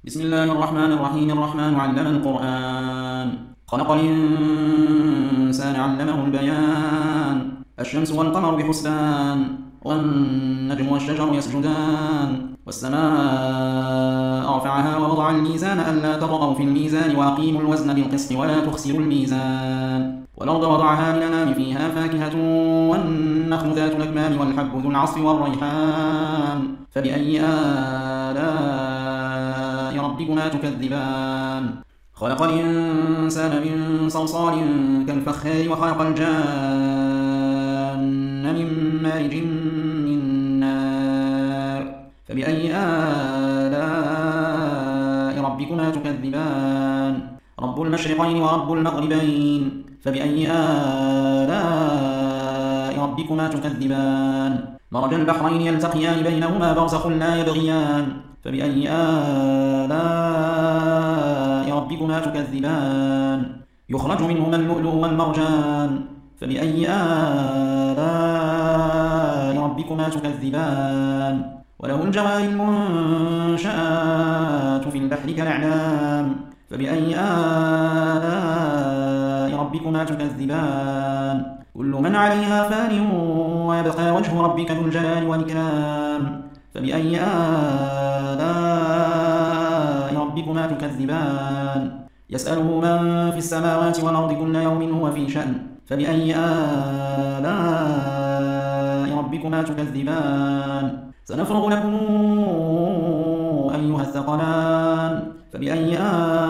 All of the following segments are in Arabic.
بسم الله الرحمن الرحيم. الرحمن علم القرآن، خلق الإنسان علمه البيان. الشمس والقمر بحسبان، والنجم والشجر يسجدان. والسماء رفعها ووضع الميزان ألا تطغوا في الميزان وأقيموا الوزن بالقسط ولا تخسروا الميزان. والأرض وضعها للأنام فيها فاكهة والنخل ذات الأكمام والحب ذو العصف والريحان. فبأي آلاء ربكما تكذبان؟ خلق الإنسان من صلصال كالفخار وخلق الجان من مارج من نار. فبأي آلاء ربكما تكذبان؟ رب المشرقين ورب المغربين. فبأي آلاء ربكما تكذبان؟ مرج البحرين يلتقيان بينهما برزخ لا يبغيان. فبأي آلاء ربكما تكذبان؟ يخرج منهما اللؤلؤ والمرجان. فبأي آلاء ربكما تكذبان؟ وله الجوار المنشآت في البحر كالأعلام. فبأي آلاء ربكما تكذبان؟ كل من عليها فان ويبقى وجه ربك ذو الجلال والإكرام. فبأي آلاء ربكما تكذبان؟ يسأله من في السماوات والأرض كل يوم هو في شأن. فبأي آلاء ربكما تكذبان؟ سنفرغ لكم أيها الثقلان. فبأي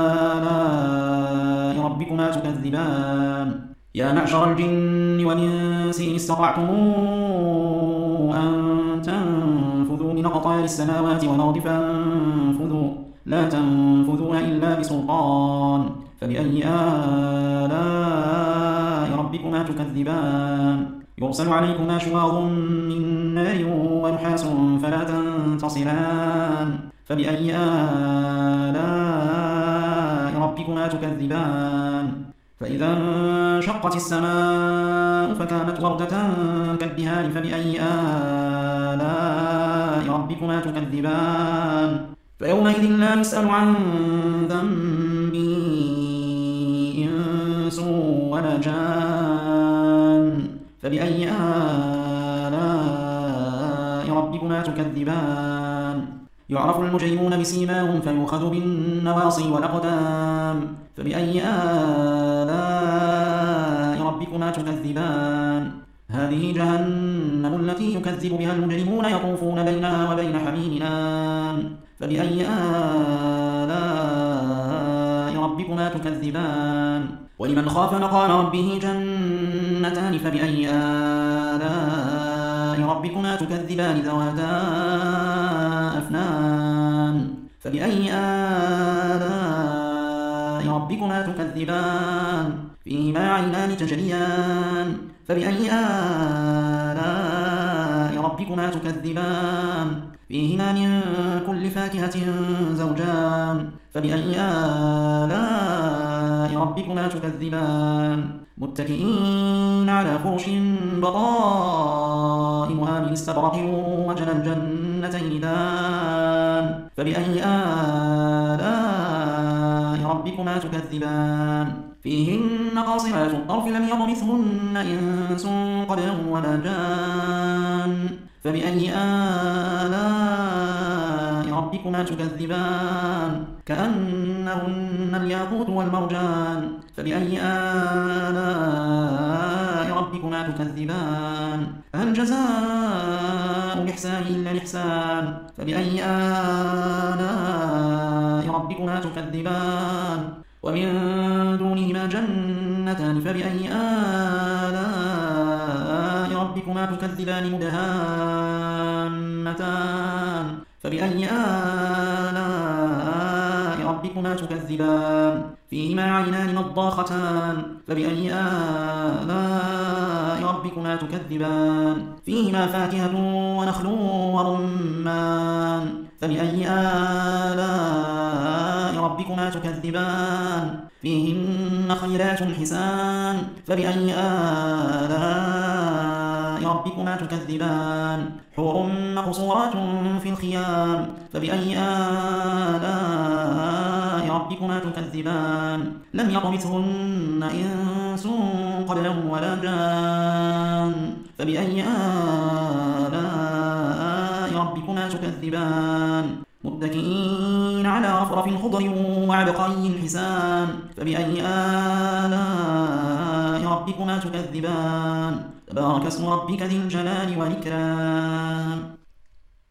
آلاء ربكما تكذبان؟ يا معشر الجن والإنس إن استطعتم أن تنفذوا من أقطار السماوات والأرض فانفذوا لا تنفذون إلا بسلطان. فبأي آلاء ربكما تكذبان؟ يرسل عليكما شواظ من نار ونحاس فلا تنتصران. فبأي آلاء ربكما تكذبان؟ فإذا انشقت السماء فكانت وردة كالدهان. فبأي آلاء ربكما تكذبان؟ فيومئذ لا يسأل عن ذنبه إنس ولا جان. فبأي آلاء ربكما تكذبان؟ يعرف المجرمون بسيماهم فيؤخذ بالنواصي والأقدام. فبأي آلاء ربكما تكذبان؟ هذه جهنم التي يكذب بها المجرمون يطوفون بينها وبين حميم آن. فبأي آلاء ربكما تكذبان؟ ولمن خاف مقام ربه جنتان. فبأي آلاء ربكما تكذبان؟ ذواتا أفنان. فبأي آلاء ربكما تكذبان؟ فيهما عينان تجريان. فبأي آلاء ربكما تكذبان؟ فيهما من كل فاكهة زوجان. فبأي آلاء ربكما تكذبان؟ متكئين على فرش بطائنها من استبرق وجنى الجنتين دان. فبأي آلاء ربكما تكذبان؟ فيهن قاصرات الطرف لم يطمثهن إنس قبلهم ولا جان. فبأي آلاء ربكما تكذبان؟ كأنهن الياقوت والمرجان. فبأي آلاء ربكما تكذبان؟ هل جزاء الإحسان إلا الإحسان؟ فبأي آلاء ربكما تكذبان؟ ومن دونهما جنتان. فبأي آلاء ربكما تكذبان؟ مدهامتان. فبأي آلاء ربكما تكذبان؟ فيهما عينان نضاختان. فبأي آلاء ربكما تكذبان؟ فيهما فاكهة ونخل ورمان. فبأي آلاء ربكما تكذبان؟ فيهن خيرات حسان. فبأي آلاء ربكما تكذبان؟ حور مقصورات في الخيام. فبأي آلاء ربكما تكذبان لم يطمثهن إنس قبلهم ولا جان فبأي آلاء ربكما تكذبان متكئين على رفرف خضر وعبقري حسان فبأي آلاء ربكما تكذبان تبارك اسم ربك ذي الجلال والإكرام